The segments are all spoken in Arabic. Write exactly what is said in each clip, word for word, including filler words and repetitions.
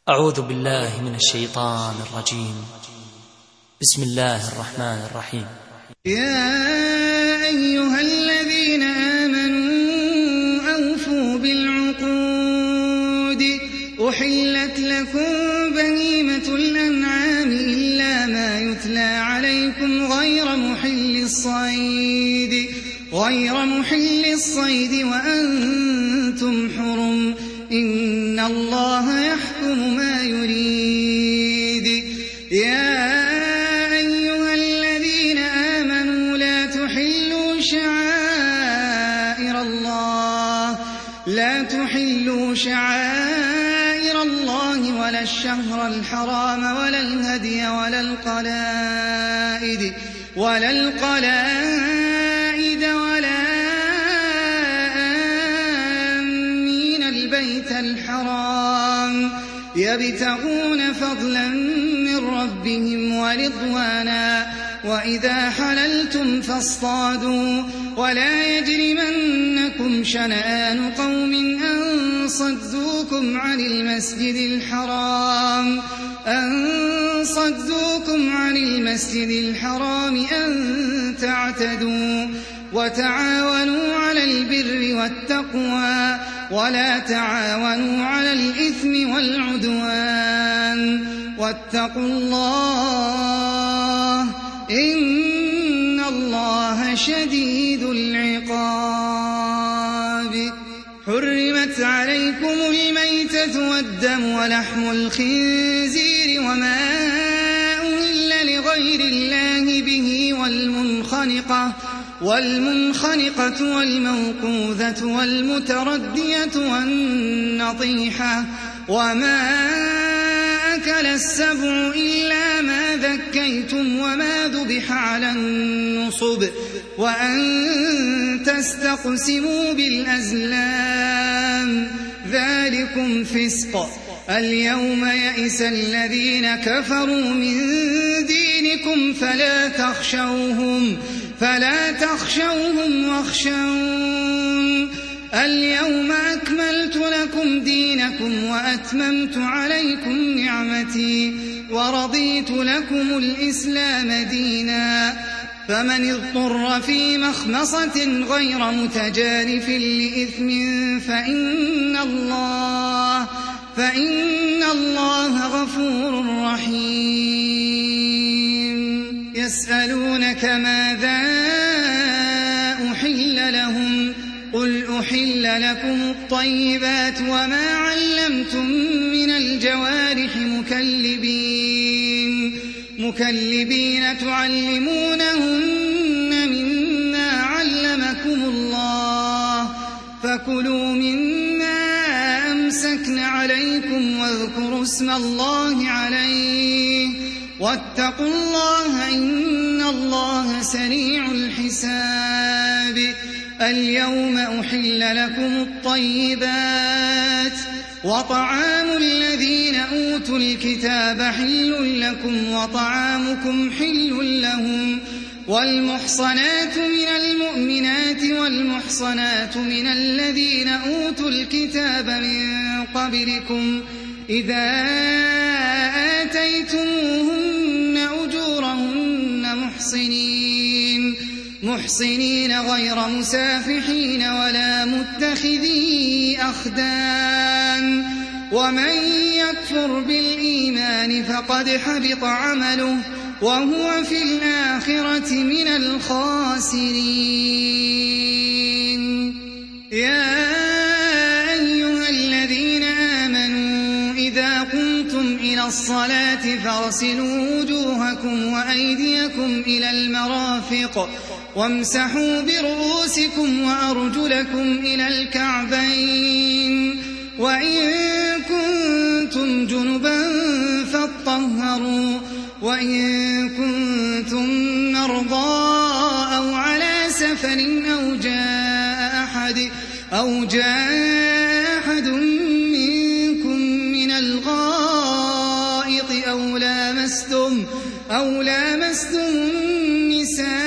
أعوذ بالله من الشيطان الرجيم. بسم الله الرحمن الرحيم. يا أيها الذين آمنوا أوفوا بالعقود أحلت لكم بهيمة الأنعام إلا ما يتلى عليكم غير محل الصيد غير محل الصيد وأنتم حرم إن الله يحكم ما يريد. يا أيها الذين آمنوا لا تحلوا شعائر الله لا تحلوا شعائر الله ولا الشهر الحرام ولا الهدي ولا القلائد ولا القلائد ولا آمين البيت الحرام يبتغون فضلا من ربهم ورضوانا وإذا حللتم فاصطادوا ولا يجرمنكم شنآن قوم أن صدوكم عن المسجد الحرام أن صدوكم عن المسجد الحرام أن تعتدوا وتعاونوا على البر والتقوى ولا تعاونوا على الإثم والعدوان واتقوا الله إن الله شديد العقاب. حرمت عليكم الميتة والدم ولحم الخنزير وما أهل لغير الله به والمنخنقة والمنخنقة والموقوذة والمتردية والنطيحة وما أكل السبع إلا ما ذكيتم وما ذبح على النصب وأن تستقسموا بالأزلام ذلكم فسق. اليوم يئس الذين كفروا من دينكم فلا تخشوهم فلا تخشوهم واخشون اليوم أكملت لكم دينكم وأتممت عليكم نعمتي ورضيت لكم الإسلام دينا فمن اضطر في مخمصة غير متجانف لإثم فإن الله فإن الله غفور رحيم. يسألونك ماذا أحل لهم قل أحل لكم الطيبات وما علمتم من الجوارح مكلبين مكلبين تعلمونهن مما علمكم الله فكلوا مما أمسكن عليكم واذكروا اسم الله عليه واتقوا الله إن الله سريع الحساب. اليوم أحل لكم الطيبات وطعام الذين أوتوا الكتاب حل لكم وطعامكم حل لهم والمحصنات من المؤمنات والمحصنات من الذين أوتوا الكتاب من قبلكم إذا آتيتموهن أجورهن محصنين محصنين غير مسافحين ولا متخذي أخدان ومن يكفر بالإيمان فقد حبط عمله وهو في الآخرة من الخاسرين. يا أيها الذين آمنوا إذا قمتم إلى الصلاة فاغسلوا وجوهكم وأيديكم إلى المرافق وامسحوا برؤوسكم وأرجلكم إلى الكعبين وإن كنتم جنبا فاطهروا وإن كنتم مرضى أو على سفر أو جاء أحد أو جاء أحد منكم من الغائط أو لامستم أو لامستم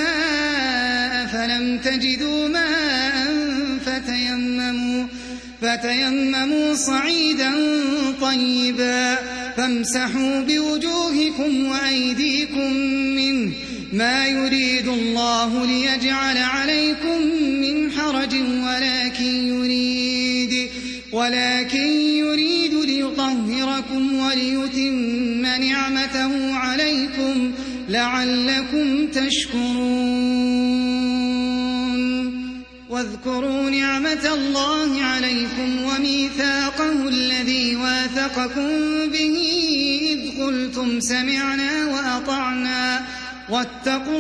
النساء فلم تجدوا ماء فتيمموا فتيمموا صعيدا طيبا فامسحوا بوجوهكم وأيديكم منه ما يريد الله ليجعل عليكم من حرج ولكن يريد ولكن يريد ليطهركم وليتم نعمته عليكم لعلكم تشكرون. واذكروا نعمة الله عليكم وميثاقه الذي واثقكم به إذ قلتم سمعنا وأطعنا واتقوا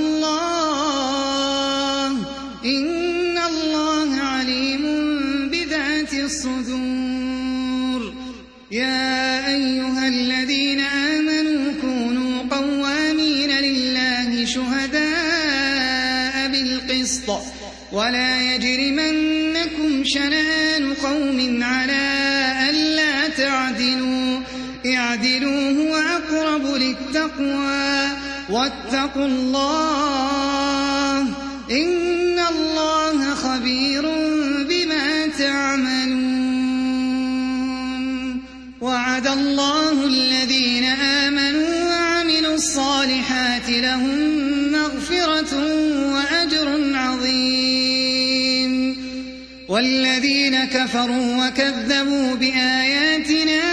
الله إن الله عليم بذات الصدور. يا أيها الذين آمنوا كونوا قوامين لله شهداء بالقسط ولا يجرمنكم شنآن قوم على ألا تعدلوا اعدلوا هو أقرب للتقوى واتقوا الله إن الله خبير بما تعملون. وعد الله الذين آمنوا وعملوا الصالحات لهم مغفرة وأجر عظيم. والذين كفروا وكذبوا بآياتنا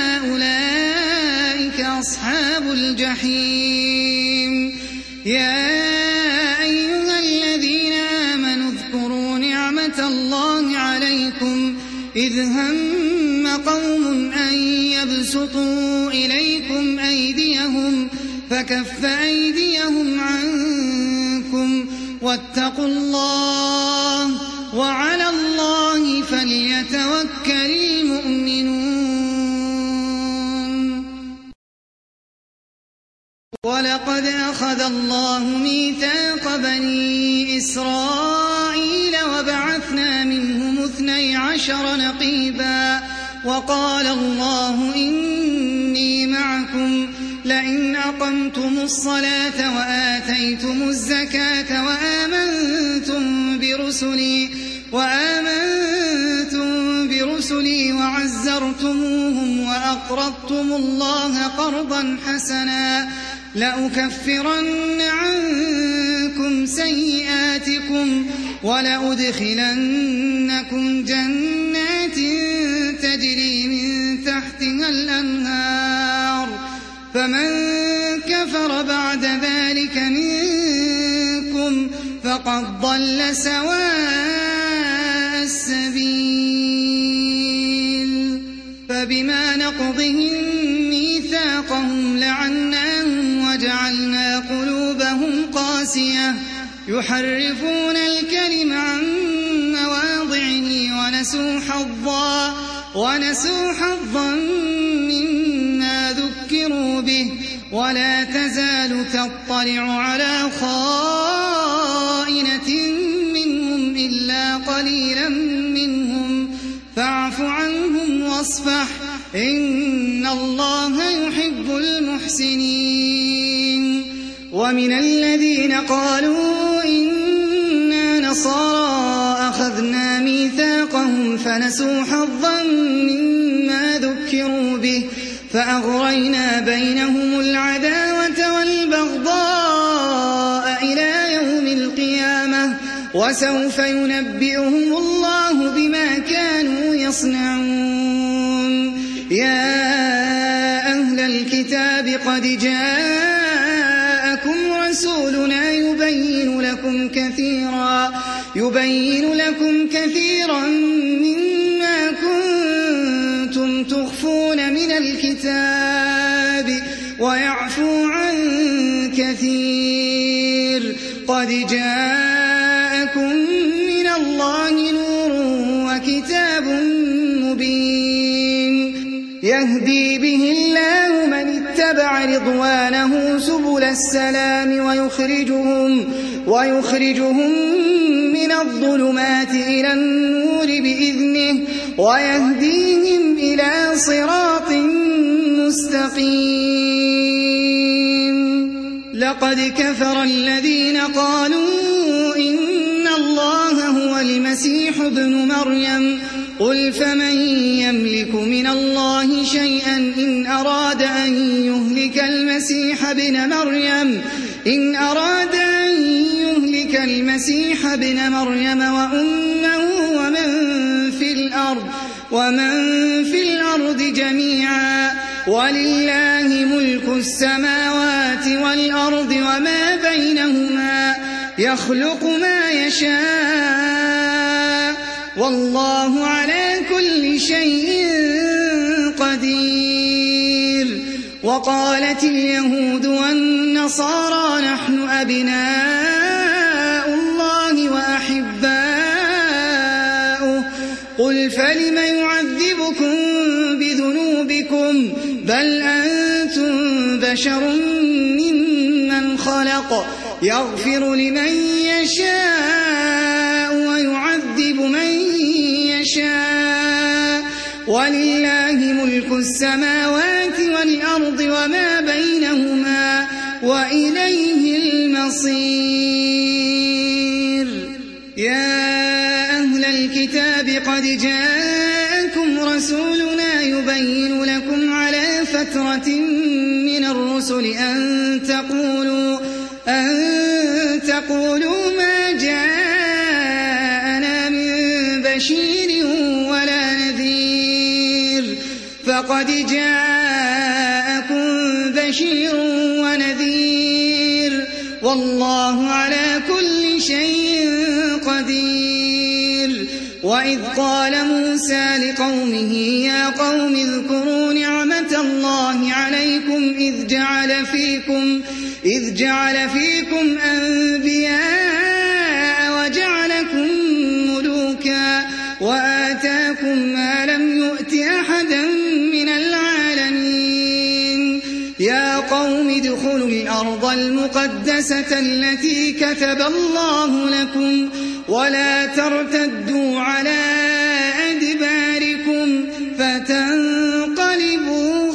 أولئك أصحاب الجحيم. يا أيها الذين آمنوا اذكروا نعمة الله عليكم إذ هم قوم أن يبسطوا إليكم أيديهم فكف أيديهم عنكم واتقوا الله وعلى الله فليتوكل المؤمنون. ولقد أخذ الله ميثاق بني إسرائيل وبعثنا منهم اثني عشر نقيبا وقال الله إني معكم لئن أقمتم الصلاة وآتيتم الزكاة وآمنتم برسلي وآمنتم برسلي وعزرتموهم وأقرضتم الله قرضا حسنا لأكفرن عنكم سيئاتكم ولأدخلنكم جنات تجري من تحتها الأنهار فمن كفر بعد ذلك منكم فقد ضل سواء السبيل. فبما نقضهم ميثاقهم لعناهم وجعلنا قلوبهم قاسية يحرفون الكلم عن مواضعه ونسوا حظا ونسوا حظا مما ذكروا به ولا تزال تطلع على خائنة منهم إلا قليلا منهم فاعف عنهم واصفح إن الله يحب المحسنين. ومن الذين قالوا إنا نصارى أخذنا ميثاقهم فنسوا حظا مما ذكروا به فأغرينا بينهم العداوة والبغضاء إلى يوم القيامة وسوف ينبئهم الله بما كانوا يصنعون. يا أهل الكتاب قد جاءكم رسولنا يبين لكم كثيرا يبين لكم كثيرا مما كنتم تخفون من الكتاب ويعفو عن كثير. قد جاءكم من الله نور وكتاب مبين يهدي به الله من اتبع رضوانه سبل السلام ويخرجهم, ويخرجهم من الظلمات إلى النور بإذنه ويهديهم إلى صراط مستقيم. لقد كفر الذين قالوا إن الله هو المسيح ابن مريم قل فمن يملك من الله شيئا إن أراد أن يهلك المسيح ابن مريم إن أراد أن يهلك المسيح ابن مريم وأمه ومن في الأرض ومن في الأرض جميعا ولله ملك السماوات والأرض وما بينهما يخلق ما يشاء والله على كل شيء قدير. وقالت اليهود والنصارى نحن أبناء الله وأحباؤه قل فلم يعذبكم بذنوبكم بل أنتم بشر ممن خلق يغفر لمن يشاء ويعذب من يشاء ولله ملك السماوات والأرض وما بينهما وإليه المصير. يا أهل الكتاب قد جاءكم رسولنا يبين لكم على فترة من الرسل أن تقولوا أن تقولوا ما جاءنا من بشير ولا نذير فقد جاءكم بشير ونذير والله على كل شيء قدير. وإذ قال موسى لقومه يا قوم اذكروا نعمة الله عليكم إذ جعل فيكم إذ جعل فيكم أنبياء وجعلكم ملوكا وآتاكم ما لم يؤت أحدا من العالمين. يا قوم ادخلوا الأرض المقدسة التي كتب الله لكم ولا ترتدوا على أدباركم فتنقلبوا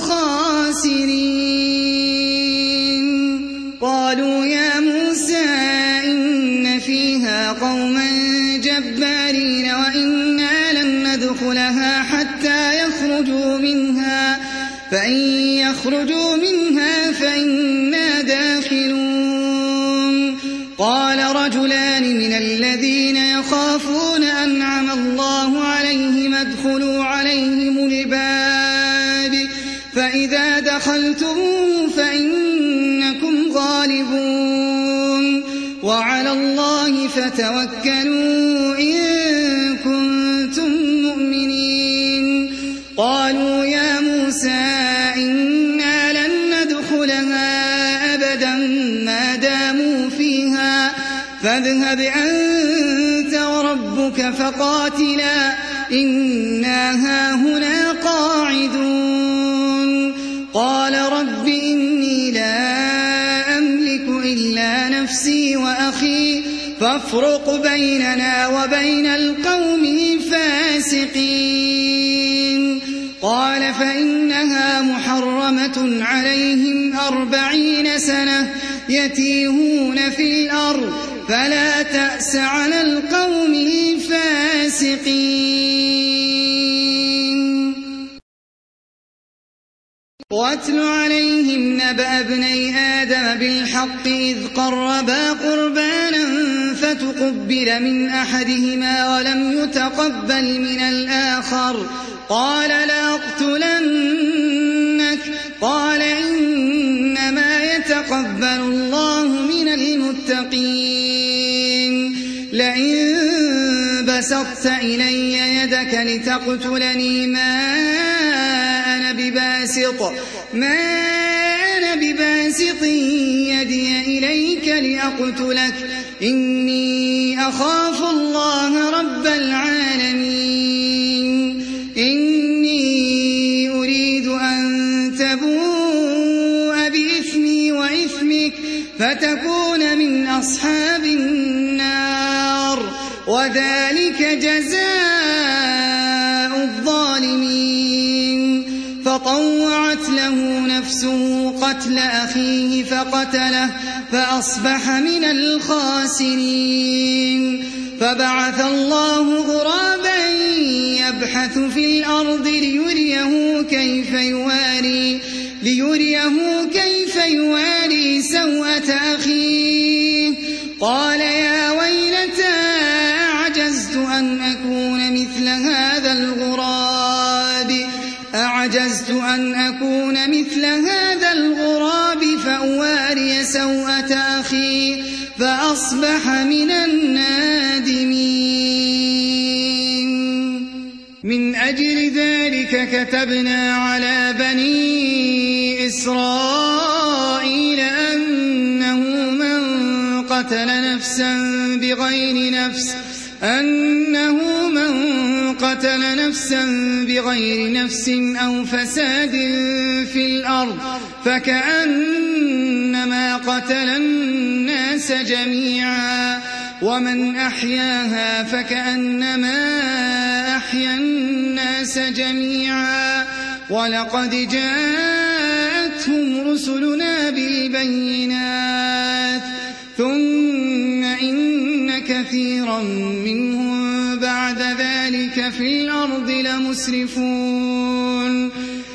خاسرين. قالوا يا موسى إن فيها قوما جبارين وإنا لن ندخلها حتى يخرجوا منها فإن يخرجوا منها فإنا داخلون. قال رجلان من الذين يخافون أنعم الله عليهم ادخلوا عليهم الباب فإذا دخلتموه فإنكم غالبون وعلى الله فتوكلوا إن كنتم مؤمنين. قالوا يا موسى إنا لن ندخلها أبدا ما داموا فيها فاذهب أنت وربك فقاتلا إنا هاهنا قاعدون. قال رب إني لا أملك إلا نفسي وأخي فافرق بيننا وبين القوم الفاسقين. قال فإنها محرمة عليهم أربعين سنة يتيهون في الأرض فلا تأس على القوم الفاسقين. واتل عليهم نبأ ابني آدم بالحق إذ قربا قربانا فتقبل من أحدهما ولم يتقبل من الآخر قال لأقتلنك قال إنما يتقبل الله من المتقين. لئن بسطت إلي يدك لتقتلني ما أنا بباسط ما أنا بباسط يدي إليك لأقتلك إني أخاف الله رب العالمين. إني أريد أن تبوء بإثمي وإثمك فتكون من أصحاب النار وذلك جزاء الظالمين. فطوعت له نفسه قتل أخيه فقتله فأصبح من الخاسرين. فبعث الله غرابا يبحث في الأرض ليريه كيف يواري, ليريه كيف يواري سوءة أخيه قال يا ويلتى أعجزت أن أكون مثل هذا الغراب أعجزت أن أكون مثل هذا الغراب فأواري سوءة أخي فأصبح من النادمين. من أجل ذلك كتبنا على بني إسرائيل أنه من قتل نفسا بغير نفس أنه من قتل نفسا بغير نفس أو فساد في الأرض فكأنما قتل الناس جميعا ومن أحياها فكأنما أحيا الناس جميعا ولقد جاءتهم رسلنا بالبينات ثم إن كثيرا منهم بعد ذلك في الأرض لمسرفون.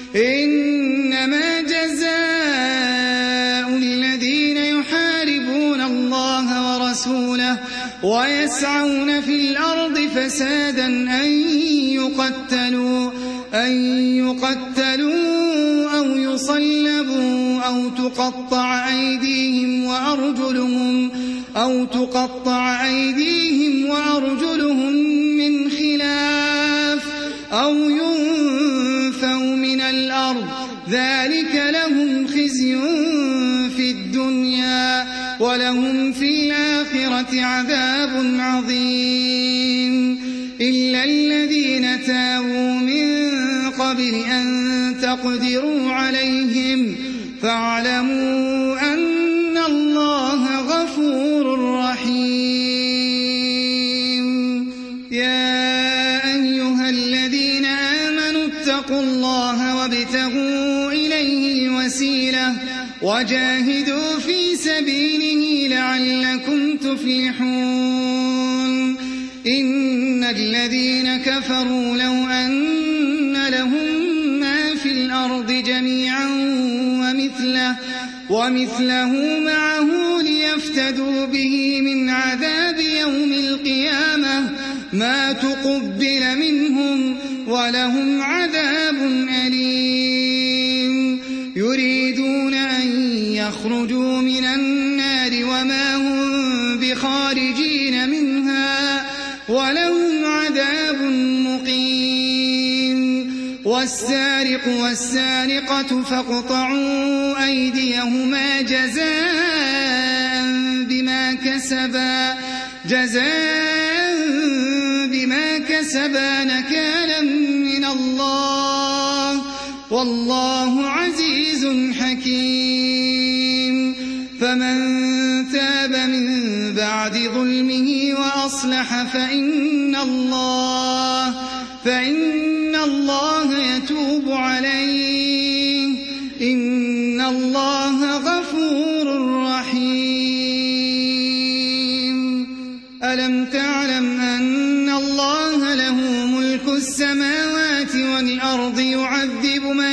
إنما جزاء الذين يحاربون الله ورسوله ويسعون في الأرض فسادا أن يقتلوا أن يقتلوا أو يصلبوا أو تقطع أيديهم وأرجلهم أو تقطع أيديهم وأرجلهم من خلاف أو ينفوا من الأرض ذلك لهم خزي في الدنيا ولهم في الآخرة عذاب عظيم. إلا الذين تابوا من قبل أن تقدروا عليهم فاعلموا أن الله غفور رحيم. يا أيها الذين آمنوا اتقوا الله وابتغوا إليه الوسيلة وجاهدوا في سبيله لعلكم تفلحون. إن الذين كفروا لو أن لهم ما في الأرض جميعا ومثله, ومثله معه ليفتدوا به من عذاب يوم القيامة ما تقبل منهم ولهم عذاب أليم. يريدون أن يخرجوا من النار وما هم بخارجين منها ولهم عذاب مقيم. والسارق والسارقة فاقطعوا أيديهما جزاء بما كسبا جزاء بما كسبا نكالا من الله والله عزيز حكيم. فمن تاب من بعد ظلمه وأصلح فإن الله فإن الله يتوب عليه إن الله غفور رحيم. ألم تعلم أن الله له ملك السماوات والأرض يعذب من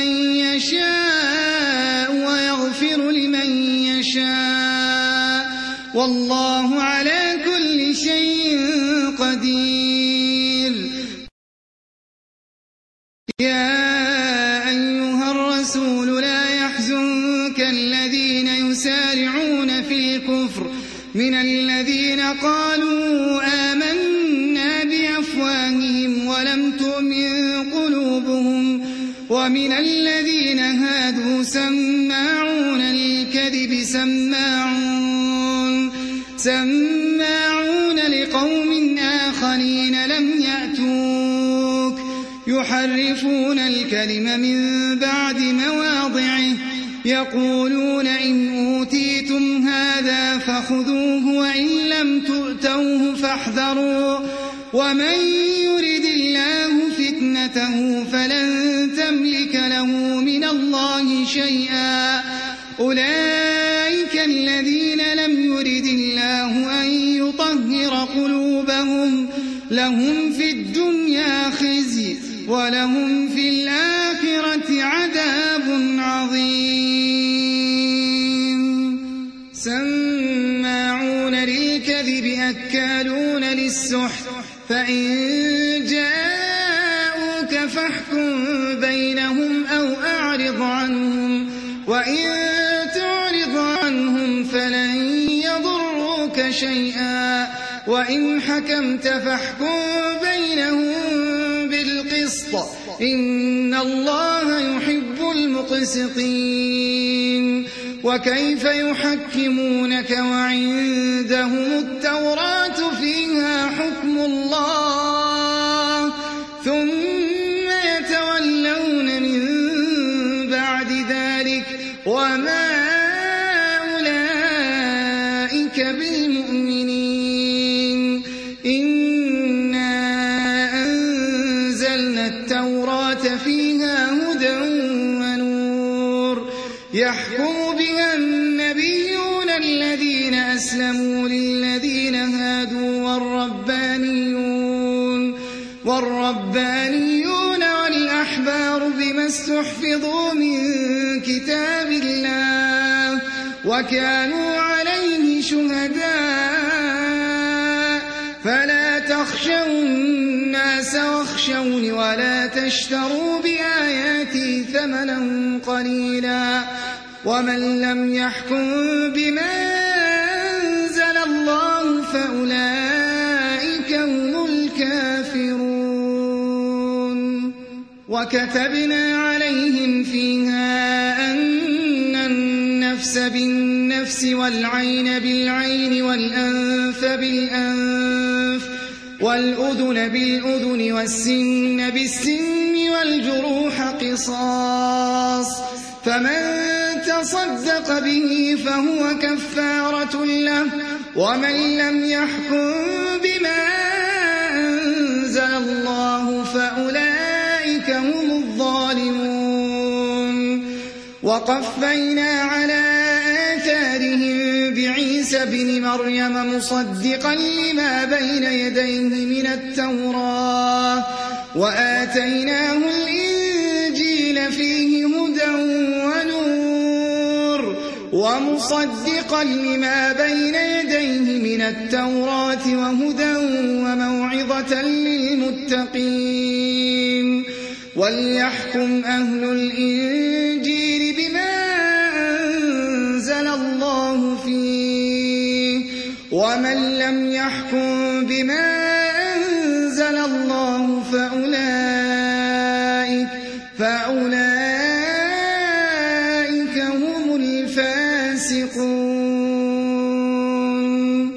يشاء ويغفر لمن يشاء والله على كل شيء قدير. يا أيها الرسول لا يحزنك الذين يسارعون في الكفر من الذين قالوا آمنا بأفواههم ولم تؤمن قلوبهم ومن الذين هادوا سماعون للكذب سماعون سماعون لقوم آخرين لم يأتوك يحرفون الكلم من بعد مواضعه يقولون إن أوتيتم هذا فخذوه وإن لم تؤتوه فاحذروا ومن يرد الله فتنته فلن تملك له من الله شيئا أولئك الذين لم يرد الله أن يطهر قلوبهم لهم في الدنيا خزي ولهم في الآخرة عذاب عظيم. سماعون للكذب أكالون للسحت فإن جاءوك فاحكم بينهم أو أعرض عنهم وإن تعرض عنهم فلن يضروك شيئا وإن حكمت فاحكم بينهم بالقسط إن الله يحب المقسطين. وكيف يحكمونك وعندهم التوراة فيها حكم الله ثم يتولون من بعد ذلك وما أولئك بالمؤمنين. إنا أنزلنا التوراة فيها هدى ونور يحكم بها النبيون الذين أسلموا للذين هادوا والربانيون والربانيون والأحبار بما استحفظوا من كتاب الله وكانوا عليه شهداء فلا تخشوا الناس واخشوني ولا تشتروا بآياتي ثمنا قليلا ومن لم يحكم بما أنزل الله فأولئك هم الكافرون. وكتبنا عليهم فيها أن النفس بالنفس والعين بالعين والأنف بالأنف والأذن بالأذن والسن بالسن والجروح قصاص فمن تصدق به فهو كفارة له ومن لم يحكم بما أنزل الله فأولئك هم الظالمون. وقفينا على آثارهم بعيسى بن مريم مصدقا لما بين يديه من التوراة وآتيناه الإنجيل فيه هدى ونور ومصدقا لما بين يديه من التوراة وهدى وموعظة للمتقين. وليحكم أهل الإنجيل بما أنزل الله فيه ومن لم يحكم بما أنزل الله فأولئك فأولئك هم الفاسقون.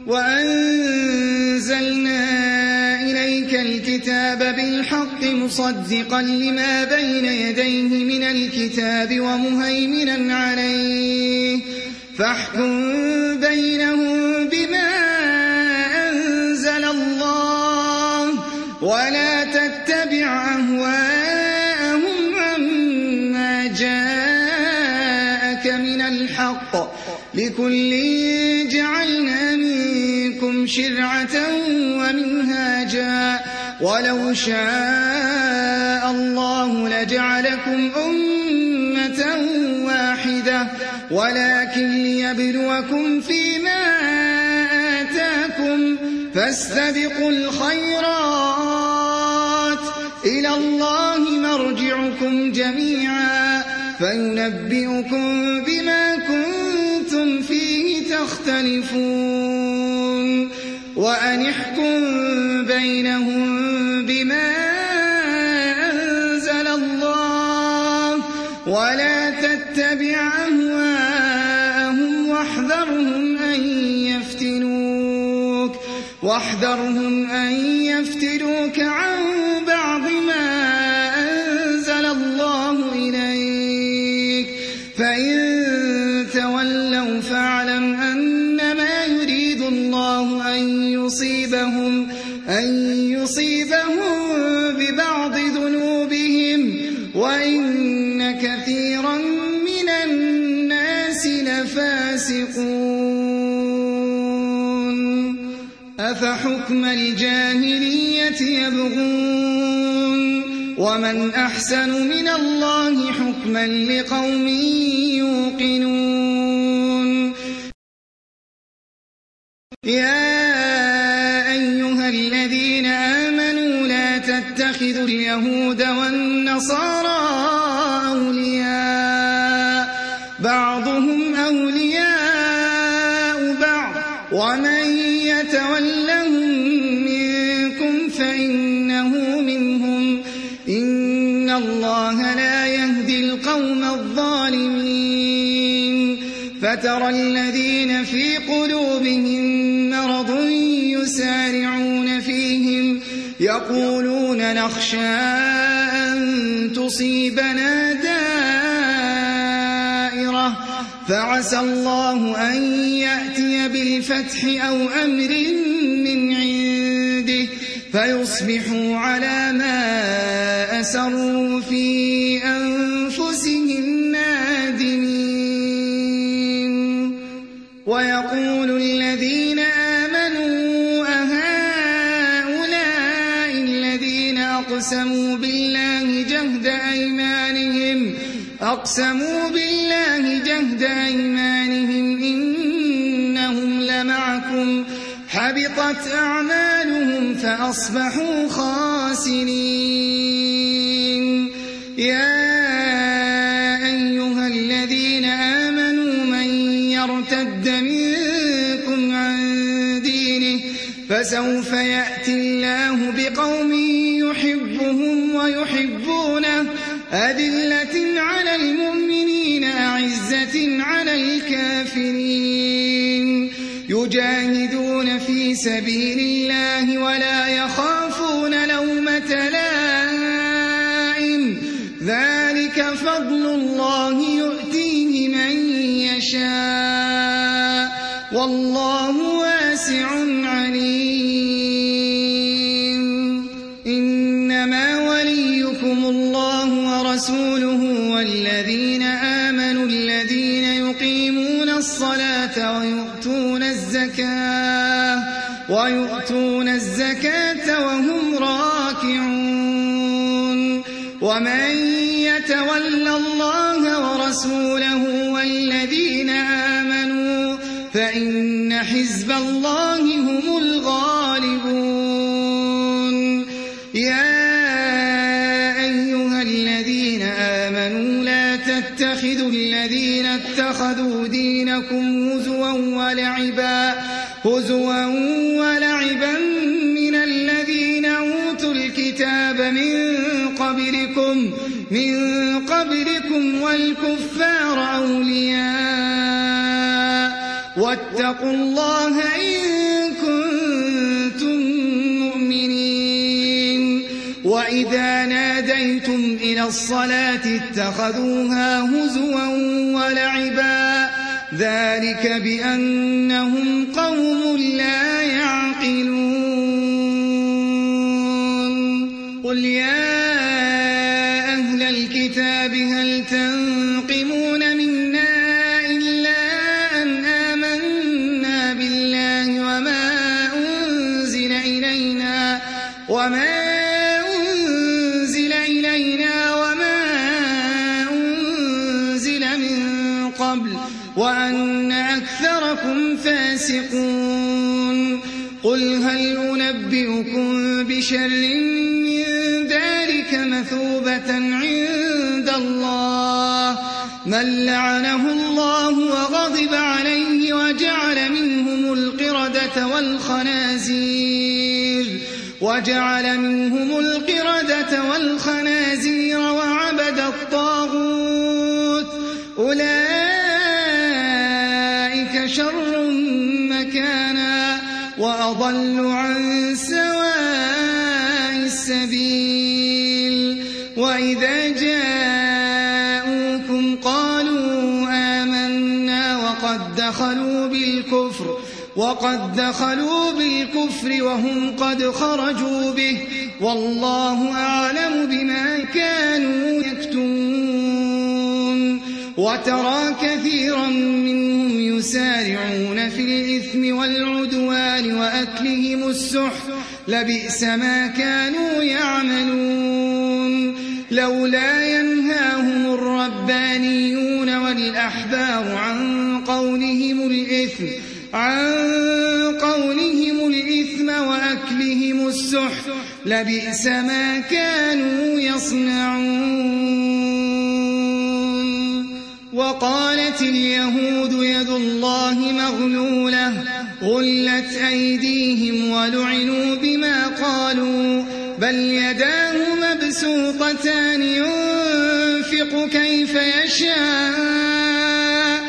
وأنزلنا إليك الكتاب بالحق مصدقا لما بين يديه من الكتاب ومهيمنا عليه فاحكم بينهم بما أنزل الله ولا تتبع أهواءهم عما جاءك من الحق لكل جعلنا منكم شرعة ومنهاجا ولو شاء الله لجعلكم أمة واحدة ولكن ليبلوكم فيما آتاكم فاستبقوا الخيرات إلى الله مرجعكم جميعا فينبئكم بما كنتم فيه تختلفون. وأن احكم بينهم بما أنزل الله ولا تتبع أهواءهم واحذرهم أن يفتنوك واحذرهم أن يفتنوك عن بعض ما أنزل الله إليك فإن تولوا فاعلم أنما يريد الله أن يصيبهم أن يصيبهم ببعض ذنوبهم وإن كثيرا من الناس لفاسقون. أفحكم الجاهلية يبغون ومن أحسن من الله حكما لقوم يوقنون يا أيها الذين آمنوا لا تتخذوا اليهود والنصارى أولياء بعضهم أولياء بعض ومن يتولهم منكم فإنه منهم إن الله لا يهدي القوم الظالمين فترى الذين في قلوبهم مرض يسارعون فيهم يقولون نخشى أن تصيبنا دائرة فعسى الله أن يأتي بالفتح أو أمر من عنده فيصبحوا على ما أسروا في أنفسهم نادمين ويقول الذين آمنوا أهؤلاء الذين أقسموا بالله جهد أيمانهم أقسموا بالله جهد أيمانهم إنهم لمعكم حبطت أعمالهم فأصبحوا خاسرين يا أيها الذين آمنوا من يرتد منكم عن دينه فسوف يأتي الله بقوم يحبهم ويحبونه أذلة على المؤمنين أعزة على الكافرين يجاهدون في سبيل الله ولا يخافون لومة لائم ذلك فضل الله يؤتيه من يشاء والله واسع عليم إنما وليكم الله ورسوله والذين آمنوا الذين يقيمون الصلاة ويؤتون الزكاة ويؤتون الزكاة وهم راكعون ومن يتول الله ورسوله والذين آمنوا فإن حزب الله هم الغالبون يا أيها الذين آمنوا لا تتخذوا الذين اتخذوا دينكم هزوا ولعبا هزوا ولعبا من الذين أوتوا الكتاب من قبلكم من قبلكم والكفار أولياء واتقوا الله إن كنتم مؤمنين وإذا ناديتم إلى الصلاة اتخذوها هزوا ولعبا ذلك بأنهم قوم لا يعقلون قل يا أهل الكتاب هل تنقمون منا إلا أن آمنا بالله وما أنزل إلينا وما أنزل إلينا وما أنزل من قبل وأن أكثركم فاسقون قل هل أنبئكم بشر من ذلك مثوبة عند الله من لعنه الله وغضب عليه وجعل منهم القردة والخنازير وجعل منهم القردة والخنازير وعبد الطاغوت أولئك شر مكانا وأضل عن سواء السبيل وإذا جاءوكم قالوا آمنا وقد دخلوا بالكفر وقد دخلوا بالكفر وهم قد خرجوا به والله أعلم بما كانوا يكتمون وترى كثيرا منهم يسارعون في الإثم والعدوان وأكلهم السحت لبئس ما كانوا يعملون لولا ينهاهم الربانيون والأحبار عن قولهم الإثم عن قولهم الإثم وأكلهم السحت لبئس ما كانوا يصنعون. وقالت اليهود يد الله مغلولة غلت أيديهم ولعنوا بما قالوا بل يداه مبسوطتان ينفق كيف يشاء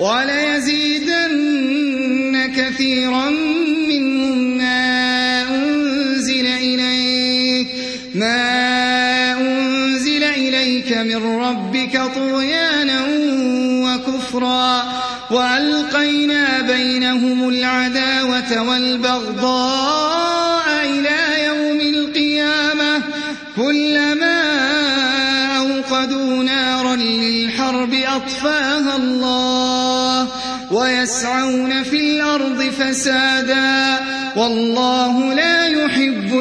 وليزيدن كثيرا منهم ما أنزل إليك ما أنزل إليك من ربك طغيانا وكفرا وألقينا بينهم العداوة والبغضاء إلى يوم القيامة كلما أوقدوا نارا للحرب أطفاها الله ويسعون في الأرض فسادا والله لا يحب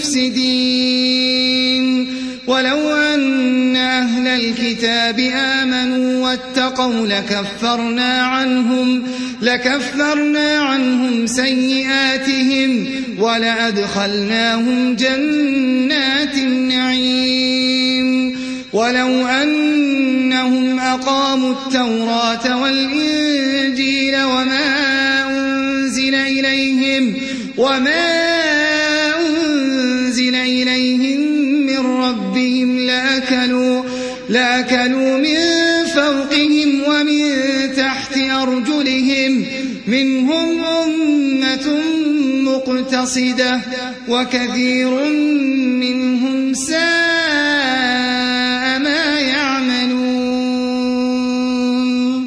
المفسدين. ولو أن أهل الكتاب آمنوا واتقوا لكفرنا عنهم لكفرنا عنهم سيئاتهم ولأدخلناهم جنات النعيم. ولو أنهم أقاموا التوراة والإنجيل وما أنزل إليهم وما أنزل إليهم من ربهم لأكلوا لأكلوا من فوقهم ومن تحت أرجلهم منهم أمة مقتصدة وكثير منهم ساء ما يعملون.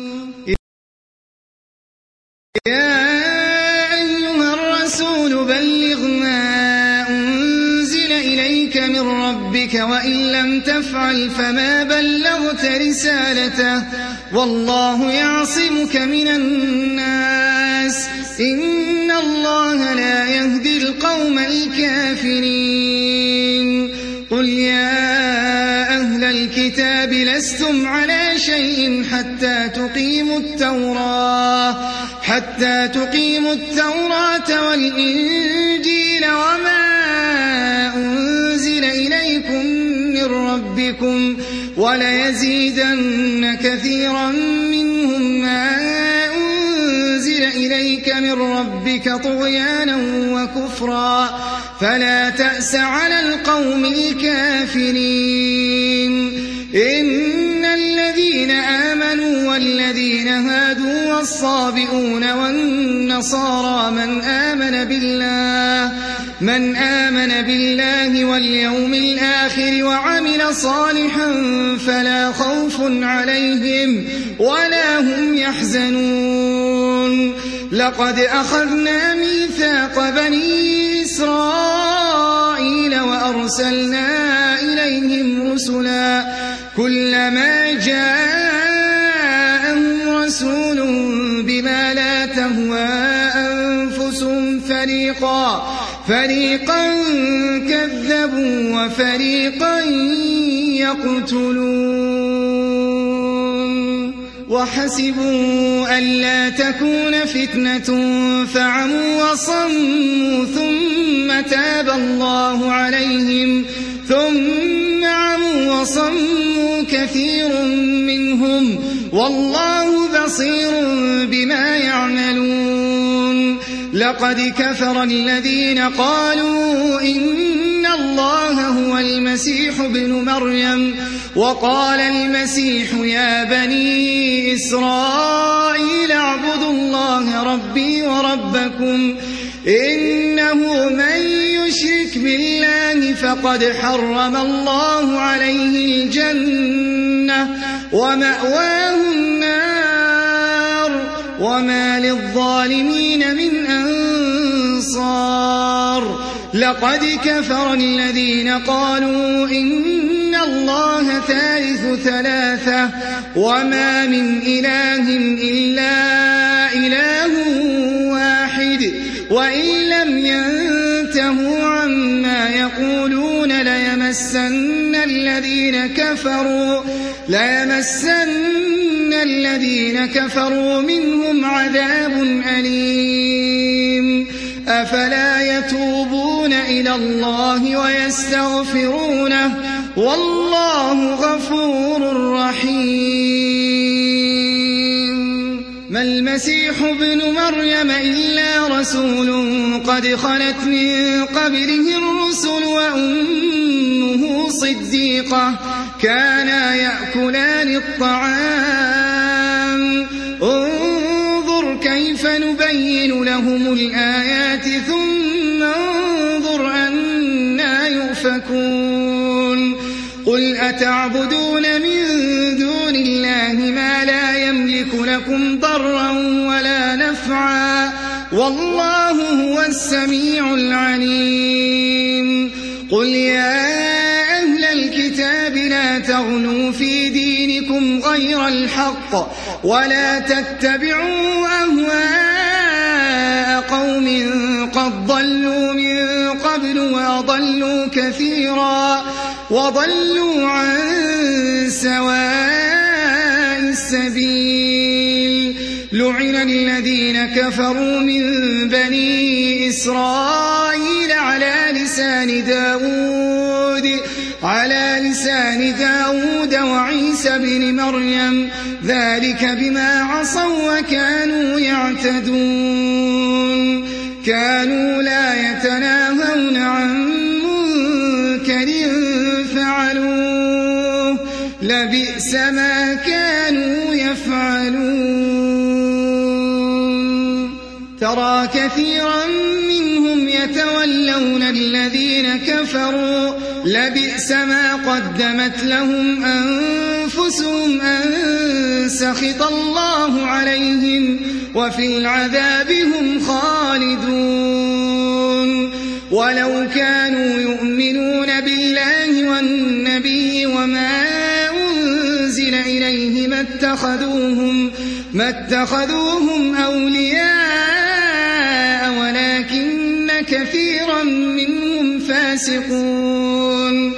يا أيها الرسول بلغ ما أنزل إليك من ربك وإن لم تفعل فما بلغت رسالته والله يعصمك من الناس إن الله لا يهدي القوم الكافرين. قل يا أهل الكتاب لستم على شيء حتى تقيموا التوراة حتى تقيموا التوراة والإنجيل وما أنزل إليكم من ربكم وليزيدن كثيرا منهم ما أنزل إليك من ربك طغيانا وكفرا فلا تأس على القوم الكافرين. إن الذين آمنوا والذين هادوا والصابئون والنصارى من آمن بالله من آمن بالله واليوم الآخر وعمل صالحا فلا خوف عليهم ولا هم يحزنون. لقد أخذنا ميثاق بني إسرائيل وأرسلنا إليهم رسلا كلما جاءهم رسول بما لا تهوى أنفسهم فريقا فريقا كذبوا وفريقا يقتلون. وحسبوا ألا تكون فتنة فعموا وصموا ثم تاب الله عليهم ثم عموا وصموا كثير منهم والله بصير بما يعملون. لقد كفر الذين قالوا إن الله هو المسيح ابن مريم وقال المسيح يا بني إسرائيل اعبدوا الله ربي وربكم إنه من يشرك بالله فقد حرم الله عليه الجنة ومأواه النار وما للظالمين من أنصار. لقد كفر الذين قالوا إن الله ثالث ثلاثة وما من إله إلا إله واحد وإن لم ينتهوا عما يقولون ليمسن الذين كفروا ليمسن الذين كفروا منهم عذاب أليم أفلا يتوبون إلى الله ويستغفرونه والله غفور رحيم ما المسيح ابن مريم إلا رسول قد خلت من قبله الرسل وأمه صديقة كانا يأكلان الطعام انظر كيف نبين لهم الآيات ثم انظر أنا يؤفكون قل أتعبدون من دون الله ما لا يملك لكم ضرا ولا نفعا والله هو السميع العليم قل يا أهل الكتاب لا تغلوا في دينكم غير الحق ولا تتبعوا أهواء قوم قد ضلوا من قبل وأضلوا كثيرا وضلوا عن سواء السبيل لعن الذين كفروا من بني إسرائيل على لسان داود على لسان داود وعيسى بن مريم ذلك بما عصوا وكانوا يعتدون كانوا لا يتناهون عن منكر فعلوه لبئس ما كانوا يفعلون ترى كثيرا منهم يتولون الذين كفروا لبئس ما قدمت لهم أنفسهم أن سخط الله عليهم وفي العذاب هم خالدون ولو كانوا يؤمنون بالله والنبي وما أنزل إليه ما اتخذوهم, ما اتخذوهم أولياء ولكن كثيرا منهم فاسقون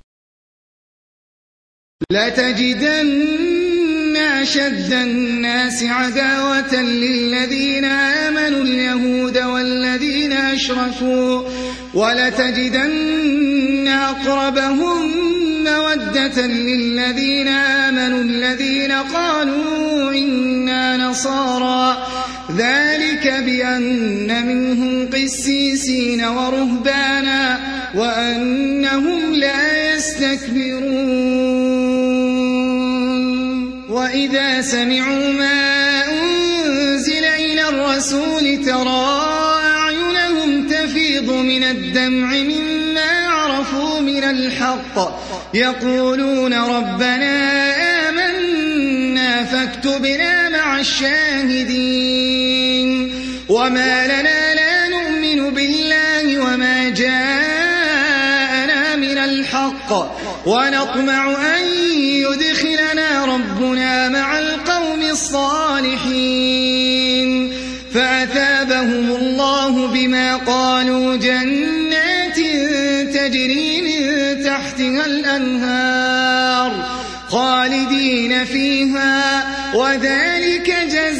لتجدن أشد الناس عداوة للذين آمنوا اليهود والذين أشركوا ولتجدن أقربهم مودة للذين آمنوا الذين قالوا إنا نصارى ذلك بأن منهم قسيسين ورهبانا وأنهم لا يستكبرون وإذا سمعوا ما أنزل إلى الرسول ترى أعينهم تفيض من الدمع مما عرفوا من الحق يقولون ربنا آمنا فاكتبنا مع الشاهدين وما لنا لا نؤمن بالله وما جاءنا من الحق ونطمع أن يدخلنا ربنا مع القوم الصالحين فأثابهم الله بما قالوا جنات تجري من تحتها الأنهار خالدين فيها وذلك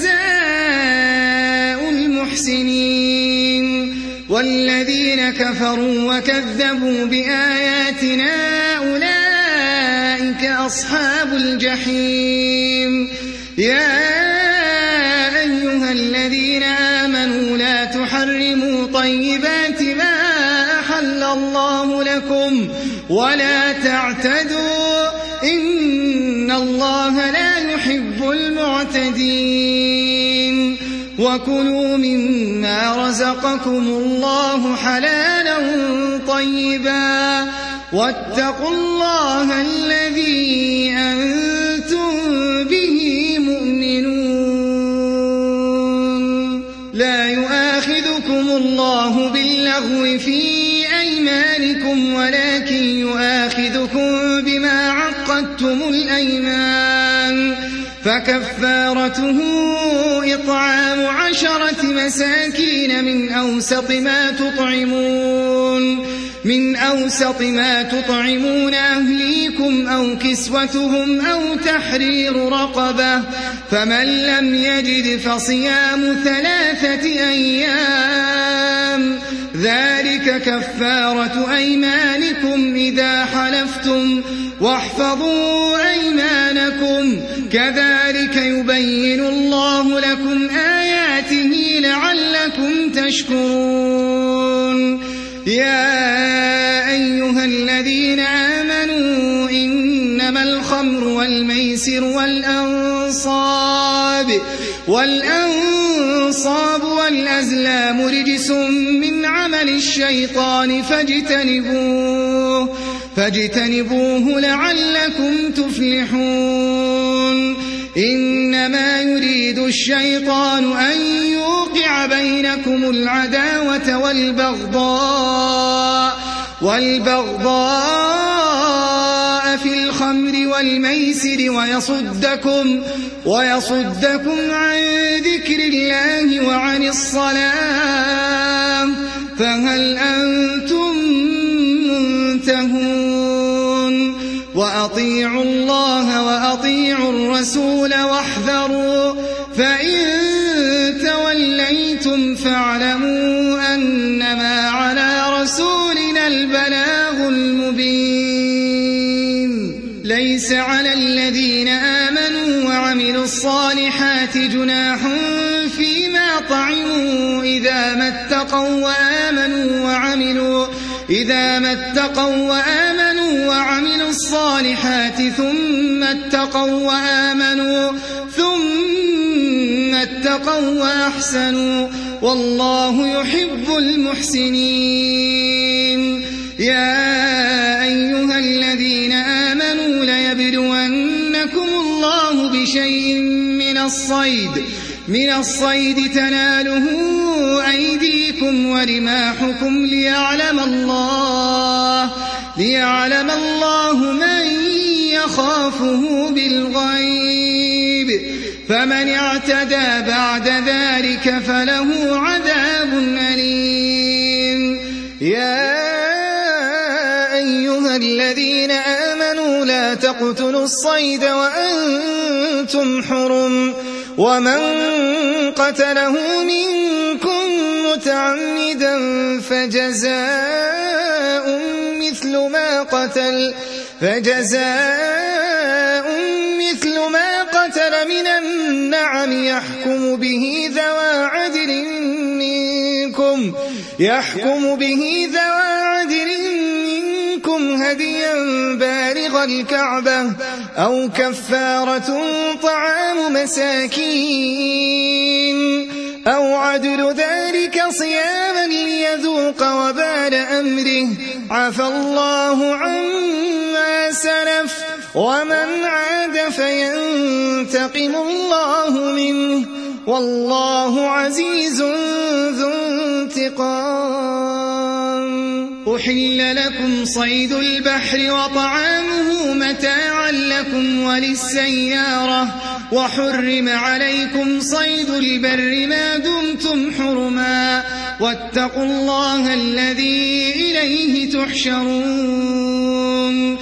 جزاء المحسنين والذين كفروا وكذبوا بآياتنا أولئك أصحاب الجحيم يا أيها الذين آمنوا لا تحرموا طيبات ما أحل الله لكم ولا تعتدوا إن الله لا يحب المعتدين وكلوا مما رزقكم الله حلالا طيبا واتقوا الله الذي أنتم به مؤمنون لا يؤاخذكم الله باللغو في أيمانكم ولكن يؤاخذكم بما عقدتم الأيمان فكفارته إطعام عشرة مساكين من أوسط ما تطعمون من أوسط ما تطعمون أهليكم أو كسوتهم أو تحرير رقبة، فمن لم يجد فصيام ثلاثة أيام، ذلك كفارة أيمانكم إذا حلفتم، واحفظوا أيمانكم، كذلك يبين الله لكم آياته لعلكم تشكرون. يا أيها الذين آمنوا إنما الخمر والميسر والأنصاب والأنصاب والأزلام رجس من عمل الشيطان فاجتنبوه فاجتنبوه لعلكم تفلحون. إنما يريد الشيطان أن يوقع بينكم العداوة والبغضاء والبغضاء في الخمر والميسر ويصدكم ويصدكم عن ذكر الله وعن الصلاة، فهل أنتم منتهون؟ وأطيعوا الله وأطيعوا الرسول واحذروا، فإن توليتم فاعلموا أنما على رسولنا البلاغ المبين. ليس على الذين آمنوا وعملوا الصالحات جناح فيما طعموا إذا ما اتقوا وآمنوا وعملوا إذا ما اتقوا وآمنوا وعملوا الصالحات ثم اتقوا وآمنوا ثم اتقوا وأحسنوا، والله يحب المحسنين. يا أيها الذين آمنوا ليبلونكم الله بشيء من الصيد من الصيد تناله أيديكم ورماحكم ليعلم الله ليعلم الله من يخافه بالغيب، فمن اعتدى بعد ذلك فله عذاب أليم. يا أيها الذين آمنوا لا تقتلوا الصيد وأنتم حرم، ومن قتله منكم متعمدا فجزاء مثل ما قتل فجزاء مثل ما قتل من النعم يحكم به ذوى عدل منكم يحكم به ذوى عدل منكم هديا بالغ الكعبة أو كفارة طعام مساكين أو عدل ذلك صياما ليذوق وبال أمره، عفى الله عما سلف، ومن عاد فينتقم الله منه، والله عزيز ذو انتقام. أحل لكم صيد البحر وطعامه متاعا لكم وللسيارة، وحرم عليكم صيد البر ما دمتم حرما، واتقوا الله الذي إليه تحشرون.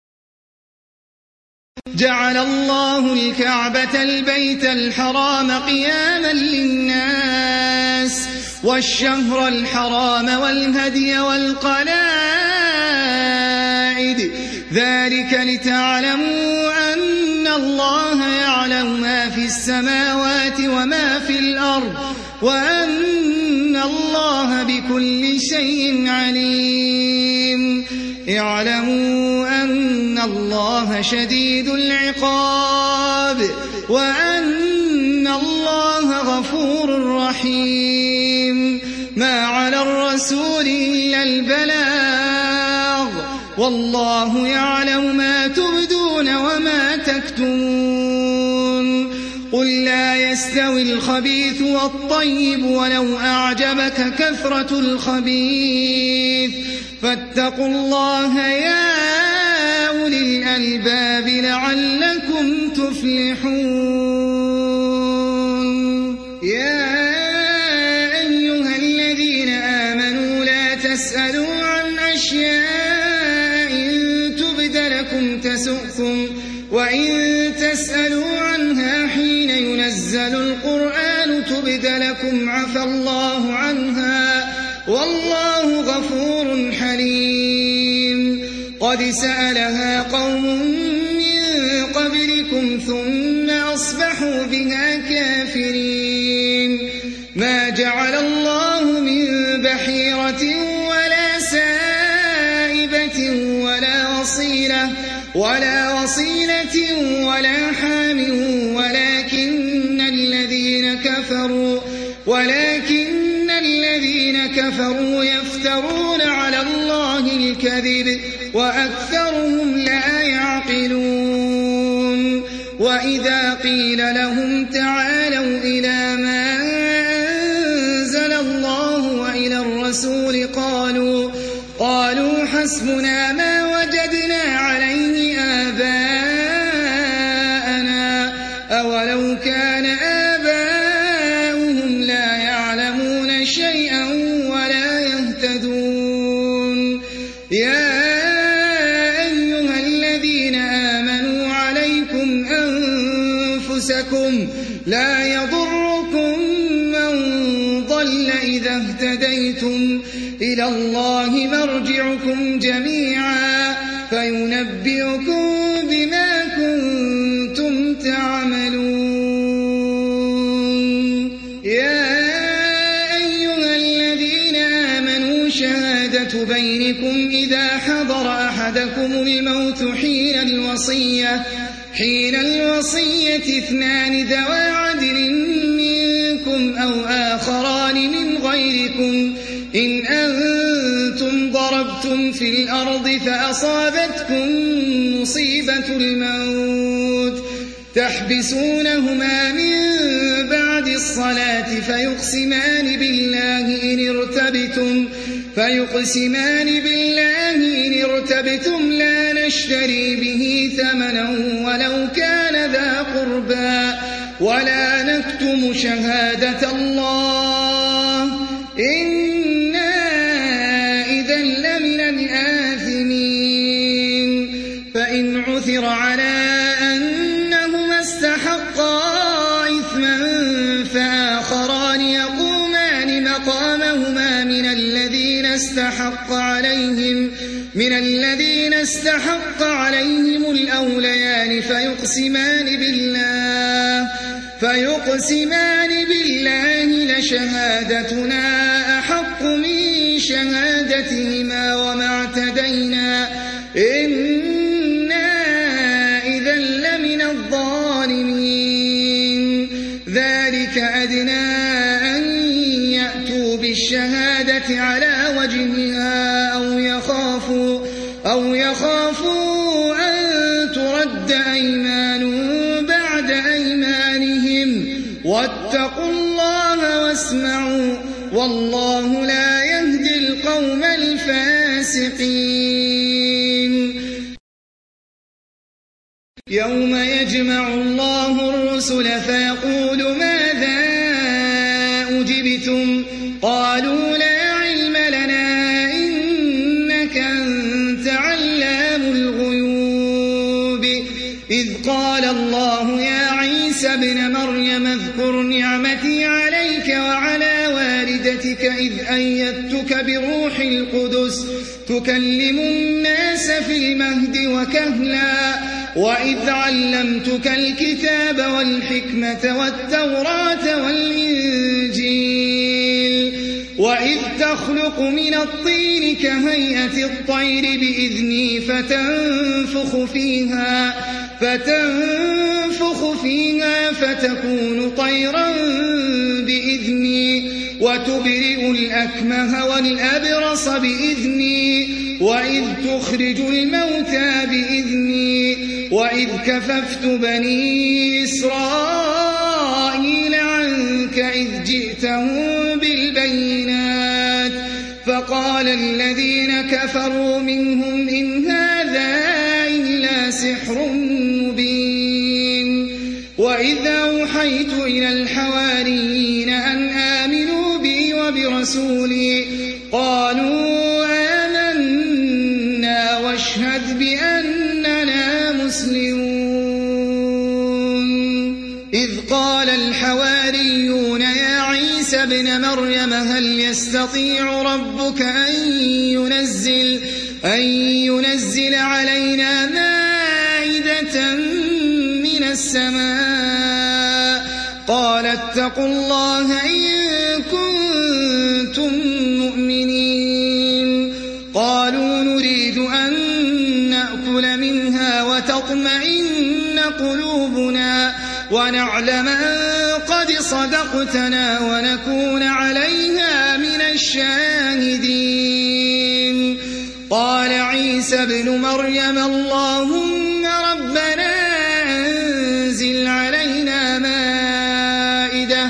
جعل الله الكعبة البيت الحرام قياما للناس والشهر الحرام والهدي والقلائد، ذلك لتعلموا أن الله يعلم ما في السماوات وما في الأرض، وأن الله بكل شيء عليم. اعلموا أن الله شديد العقاب، وأن الله غفور رحيم. ما على الرسول إلا البلاغ، والله يعلم ما تبدون وما تكتمون. قل لا يستوي الخبيث والطيب ولو أعجبك كثرة الخبيث، فاتقوا الله يا أولي الألباب لعلكم تفلحون. يا أيها الذين آمنوا لا تسألوا عن أشياء أشياء تبد لكم تسؤكم وإن تسألوا عنها حين ينزل القرآن تبد لكم عفى الله عنها والله غفور حليم. قد سألها قوم من قبلكم ثم أصبحوا بها كافرين. ما جعل الله من بحيرة ولا سائبة ولا وصيلة ولا وصيلة ولا حام ولكن الذين كفروا ولكن الذين كفروا يفترون على الله الكذب وأكثرهم لا يعقلون. وإذا قيل لهم تعالوا إلى ما أنزل الله وإلى الرسول قالوا قالوا حسبنا ما وجدنا عليه آباءنا أولو كان آباؤهم لا يعلمون شيئا ولا يهتدون. يا أيها الذين آمنوا عليكم أنفسكم لا يضركم من ضل إذا اهتديتم إلى الله مرجعكم جميعا فينبئكم بما كنتم تعملون. يا أيها الذين آمنوا شهادة بينكم إذا حضر أحدكم الموت حين الوصية حين الوصية اثنان ذوى عدل منكم أو آخران من غيركم إن أنتم ضربتم في الأرض فأصابتكم مصيبة الموت تحبسونهما من بعد الصلاة فيقسمان بالله إن ارتبتم فيقسمان بالله إن ارتبتم لا نشتري به ثمنا ولو كان ذا قربى ولا نكتم شهادة الله إنا إذا لمن الآثمين. فإن عثر على أنهما استحقا إثما فآخران يقومان مقامهما من الذين استحق عليهم من الذين استحق عليهم الأوليان فيقسمان بالله فيقسمان بالله لشهادتنا أحق من شهادتهما وما اعتدينا إنا إذا لمن الظالمين. ذلك أدنى أن يأتوا بالشهادة على وجهها أو يخافوا أو يخافوا أن ترد أيمان بعد أيمانهم واتقوا الله واسمعوا والله لا يهدي القوم الفاسقين. يوم يجمع الله الرسل فيقول ماذا أجبتم قالوا لا علم لنا إنك أنت علام الغيوب. إذ قال الله يا عيسى ابن مريم اذكر نعمتي عليك وعلى والدتك إذ أيدتك بروح القدس تكلم الناس في المهد وكهلا وإذ علمتك الكتاب والحكمة والتوراة والإنجيل وإذ تخلق من الطين كهيئة الطير بإذني فتنفخ فيها فتنفخ فيها فتكون طيرا بإذني وتبرئ الأكمه والأبرص بإذني وإذ تخرج الموتى بإذني وإذ كففت بني إسرائيل عنك إذ جئتهم بالبينات فقال الذين كفروا منهم إن هذا إلا سحر مبين. وإذا أوحيت إلى الحواريين أن آمنوا بي وبرسولي قالوا آمنا قال الحواريون يا عيسى ابن مريم هل يستطيع ربك أن ينزل, أن ينزل علينا مائدة من السماء قال اتقوا الله إن كنتم مؤمنين قالوا نريد أن نأكل منها وتطمئن قلوبنا ونعلم أن قد صدقتنا ونكون عليها من الشاهدين قال عيسى ابن مريم اللهم ربنا أنزل علينا مائدة,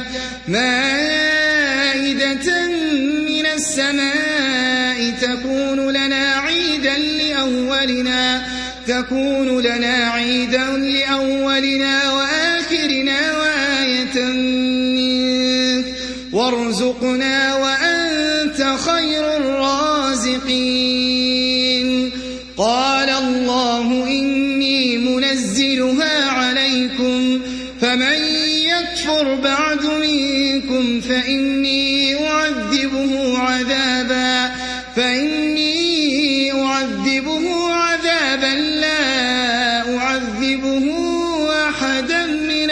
مائدة من السماء تكون لنا عيدا لأولنا, تكون لنا عيدا لأولنا وآخرنا وآية منك وارزقنا وأنت خير الرازقين قال الله إني منزلها عليكم فمن يكفر بعد منكم فإني أعذبه عذابا فإني أعذبه عذابا لا أعذبه أحدا من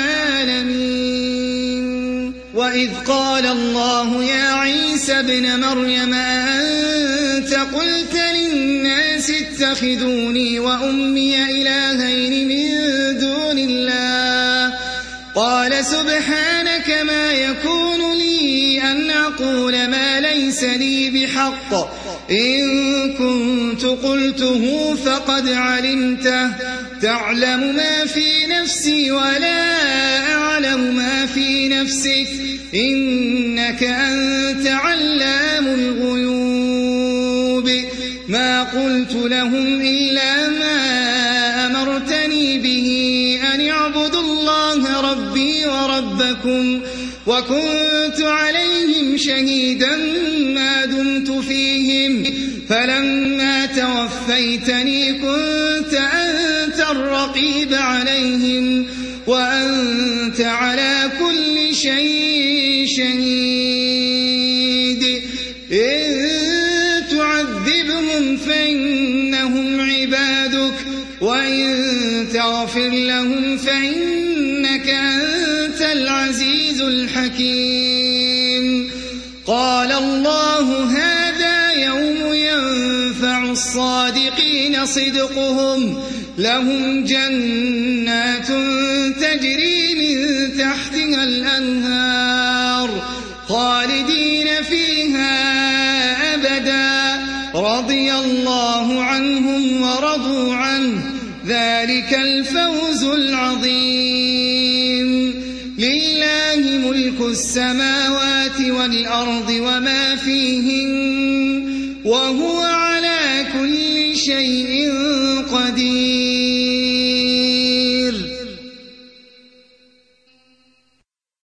العالمين وإذ قال الله يا عيسى ابن مريم أنت قلت للناس اتخذوني وأمي إلهين من دون الله قال سبحانك ما يكون لي أن أقول ما ليس لي بحق إن كنت قلته فقد علمته تعلم ما في نفسي ولا أعلم ما في نفسك إنك أنت علام الغيوب ما قلت لهم إلا ما أمرتني به أن اعبدوا الله ربي وربكم وكنت عليهم شهيدا ما دمت فيهم فلما توفيتني كنت أنت الرقيب عليهم وأنت على كل شيء شهيد إن تعذبهم فإنهم عبادك وإن تغفر لهم فإنك أنت العزيز الحكيم قال الله هذا يوم ينفع الصادقين صدقهم لهم جنات تجري من تحتها الأنهار خالدين فيها أبدا رضي الله عنهم ورضوا عنه ذلك الفوز العظيم لله ملك السماوات والأرض وما فيهن وهو على كل شيء